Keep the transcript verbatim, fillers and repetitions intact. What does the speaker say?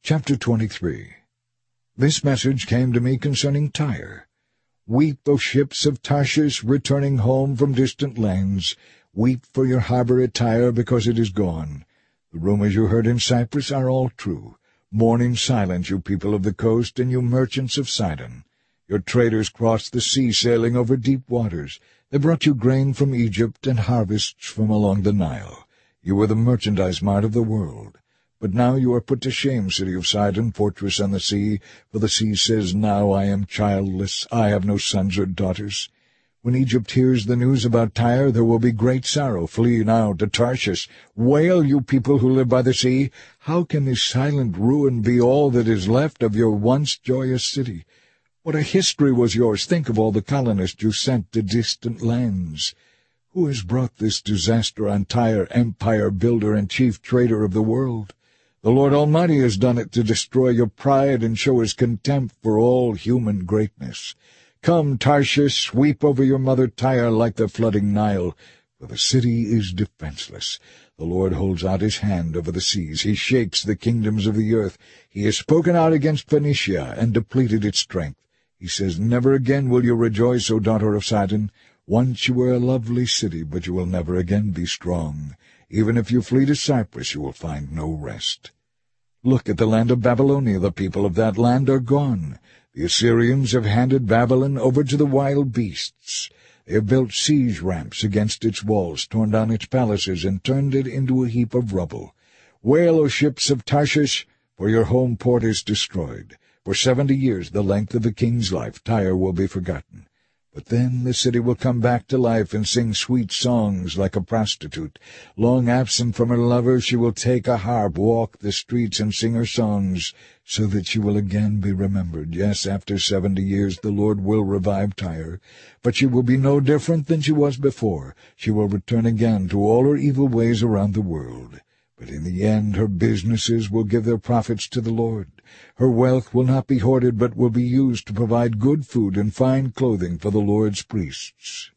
Chapter twenty-three. This message came to me concerning Tyre. Weep, O ships of Tarshish, returning home from distant lands. Weep for your harbor at Tyre, because it is gone. The rumors you heard in Cyprus are all true. Mourn in silence, you people of the coast, and you merchants of Sidon. Your traders crossed the sea, sailing over deep waters. They brought you grain from Egypt and harvests from along the Nile. You were the merchandise mart of the world. But now you are put to shame, city of Sidon, fortress on the sea, for the sea says, Now I am childless, I have no sons or daughters. When Egypt hears the news about Tyre, there will be great sorrow. Flee now to Tarshish. Wail, you people who live by the sea. How can this silent ruin be all that is left of your once joyous city? What a history was yours! Think of all the colonists you sent to distant lands. Who has brought this disaster on Tyre, empire builder and chief trader of the world? The Lord Almighty has done it to destroy your pride and show his contempt for all human greatness. Come, Tarshish, sweep over your mother Tyre like the flooding Nile, for the city is defenseless. The Lord holds out his hand over the seas. He shakes the kingdoms of the earth. He has spoken out against Phoenicia and depleted its strength. He says, Never again will you rejoice, O daughter of Sidon. Once you were a lovely city, but you will never again be strong. Even if you flee to Cyprus, you will find no rest. Look at the land of Babylonia. The people of that land are gone. The Assyrians have handed Babylon over to the wild beasts. They have built siege ramps against its walls, torn down its palaces, and turned it into a heap of rubble. Wail, O ships of Tarshish, for your home port is destroyed. For seventy years, the length of the king's life, Tyre will be forgotten. But then the city will come back to life and sing sweet songs like a prostitute. Long absent from her lover, she will take a harp, walk the streets, and sing her songs, so that she will again be remembered. Yes, after seventy years the Lord will revive Tyre, but she will be no different than she was before. She will return again to all her evil ways around the world. But in the end her businesses will give their profits to the Lord. Her wealth will not be hoarded, but will be used to provide good food and fine clothing for the Lord's priests.